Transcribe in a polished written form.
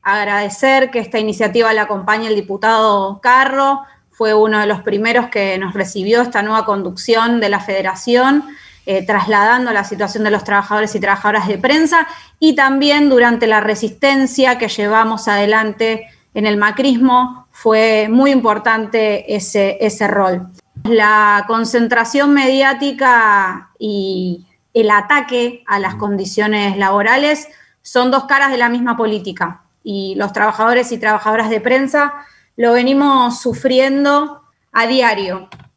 agradecer que esta iniciativa la acompañe el diputado Carro, fue uno de los primeros que nos recibió esta nueva conducción de la Federación, trasladando la situación de los trabajadores y trabajadoras de prensa, y también durante la resistencia que llevamos adelante en el macrismo, fue muy importante ese rol. La concentración mediática y el ataque a las condiciones laborales son dos caras de la misma política, y los trabajadores y trabajadoras de prensa lo venimos sufriendo a diario.